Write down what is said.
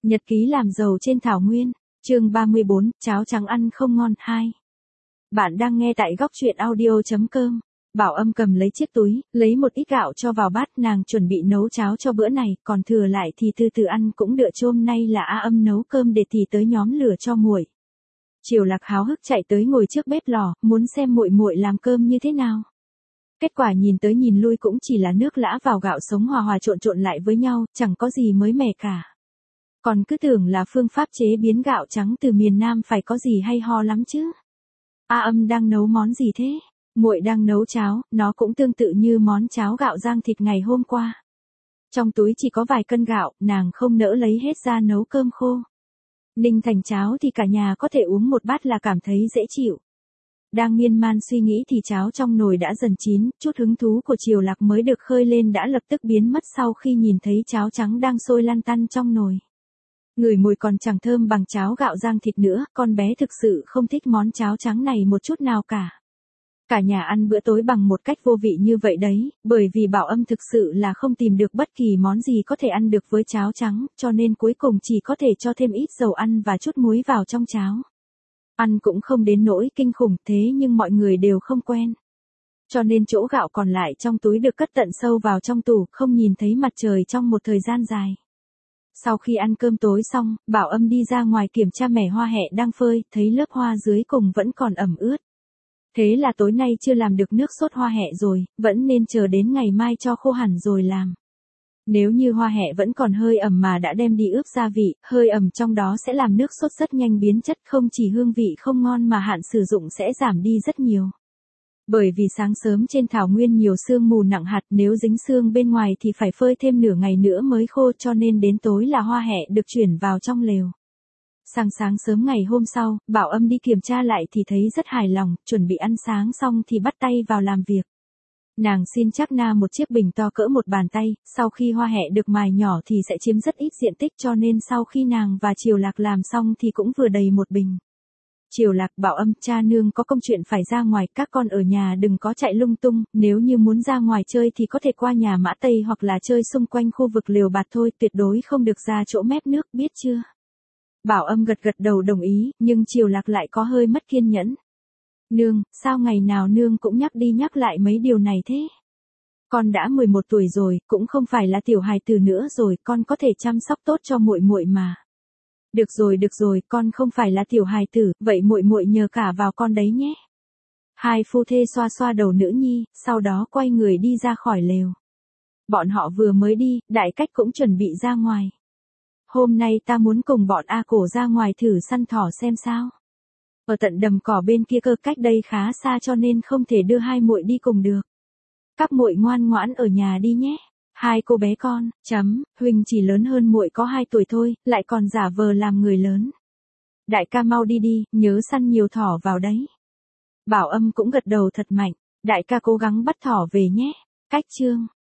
Nhật ký làm giàu trên thảo nguyên, chương 34, cháo trắng ăn không ngon 2. Bạn đang nghe tại góc truyện audio.com. Bảo Âm cầm lấy chiếc túi, lấy một ít gạo cho vào bát, nàng chuẩn bị nấu cháo cho bữa này, còn thừa lại thì từ từ ăn cũng được. Hôm nay là A Âm nấu cơm để thì tới nhóm lửa cho muội. Triều Lạc háo hức chạy tới ngồi trước bếp lò, muốn xem muội muội làm cơm như thế nào. Kết quả nhìn tới nhìn lui cũng chỉ là nước lã vào gạo sống hòa hòa trộn lại với nhau, chẳng có gì mới mẻ cả. Còn cứ tưởng là phương pháp chế biến gạo trắng từ miền Nam phải có gì hay ho lắm chứ. A Âm đang nấu món gì thế? Muội đang nấu cháo, nó cũng tương tự như món cháo gạo rang thịt ngày hôm qua. Trong túi chỉ có vài cân gạo, nàng không nỡ lấy hết ra nấu cơm khô. Ninh thành cháo thì cả nhà có thể uống một bát là cảm thấy dễ chịu. Đang miên man suy nghĩ thì cháo trong nồi đã dần chín, chút hứng thú của Triều Lạc mới được khơi lên đã lập tức biến mất sau khi nhìn thấy cháo trắng đang sôi lăn tăn trong nồi. Ngửi mùi còn chẳng thơm bằng cháo gạo rang thịt nữa, con bé thực sự không thích món cháo trắng này một chút nào cả. Cả nhà ăn bữa tối bằng một cách vô vị như vậy đấy, bởi vì Bảo Âm thực sự là không tìm được bất kỳ món gì có thể ăn được với cháo trắng, cho nên cuối cùng chỉ có thể cho thêm ít dầu ăn và chút muối vào trong cháo. Ăn cũng không đến nỗi kinh khủng thế nhưng mọi người đều không quen. Cho nên chỗ gạo còn lại trong túi được cất tận sâu vào trong tủ, không nhìn thấy mặt trời trong một thời gian dài. Sau khi ăn cơm tối xong, Bảo Âm đi ra ngoài kiểm tra mẻ hoa hẹ đang phơi, thấy lớp hoa dưới cùng vẫn còn ẩm ướt. Thế là tối nay chưa làm được nước sốt hoa hẹ rồi, vẫn nên chờ đến ngày mai cho khô hẳn rồi làm. Nếu như hoa hẹ vẫn còn hơi ẩm mà đã đem đi ướp gia vị, hơi ẩm trong đó sẽ làm nước sốt rất nhanh biến chất, không chỉ hương vị không ngon mà hạn sử dụng sẽ giảm đi rất nhiều. Bởi vì sáng sớm trên thảo nguyên nhiều sương mù nặng hạt, nếu dính sương bên ngoài thì phải phơi thêm nửa ngày nữa mới khô, cho nên đến tối là hoa hẹ được chuyển vào trong lều. Sáng sớm ngày hôm sau, Bảo Âm đi kiểm tra lại thì thấy rất hài lòng, chuẩn bị ăn sáng xong thì bắt tay vào làm việc. Nàng xin chắc na một chiếc bình to cỡ một bàn tay, sau khi hoa hẹ được mài nhỏ thì sẽ chiếm rất ít diện tích, cho nên sau khi nàng và Triều Lạc làm xong thì cũng vừa đầy một bình. Triều Lạc, Bảo Âm, cha nương có công chuyện phải ra ngoài, các con ở nhà đừng có chạy lung tung, nếu như muốn ra ngoài chơi thì có thể qua nhà Mã Tây hoặc là chơi xung quanh khu vực lều bạt thôi, tuyệt đối không được ra chỗ mép nước, biết chưa? Bảo Âm gật đầu đồng ý, nhưng Triều Lạc lại có hơi mất kiên nhẫn. Nương, sao ngày nào nương cũng nhắc đi nhắc lại mấy điều này thế? Con đã 11 tuổi rồi, cũng không phải là tiểu hài tử nữa rồi, con có thể chăm sóc tốt cho muội muội mà. Được rồi, con không phải là tiểu hài tử, vậy muội muội nhờ cả vào con đấy nhé. Hai phu thê xoa xoa đầu nữ nhi, sau đó quay người đi ra khỏi lều. Bọn họ vừa mới đi, Đại Cách cũng chuẩn bị ra ngoài. Hôm nay ta muốn cùng bọn A Cổ ra ngoài thử săn thỏ xem sao. Ở tận đầm cỏ bên kia cơ, cách đây khá xa cho nên không thể đưa hai muội đi cùng được. Các muội ngoan ngoãn ở nhà đi nhé. Hai cô bé con, Huỳnh chỉ lớn hơn muội có 2 tuổi thôi, lại còn giả vờ làm người lớn. Đại ca mau đi đi, nhớ săn nhiều thỏ vào đấy. Bảo Âm cũng gật đầu thật mạnh, đại ca cố gắng bắt thỏ về nhé. Cách chương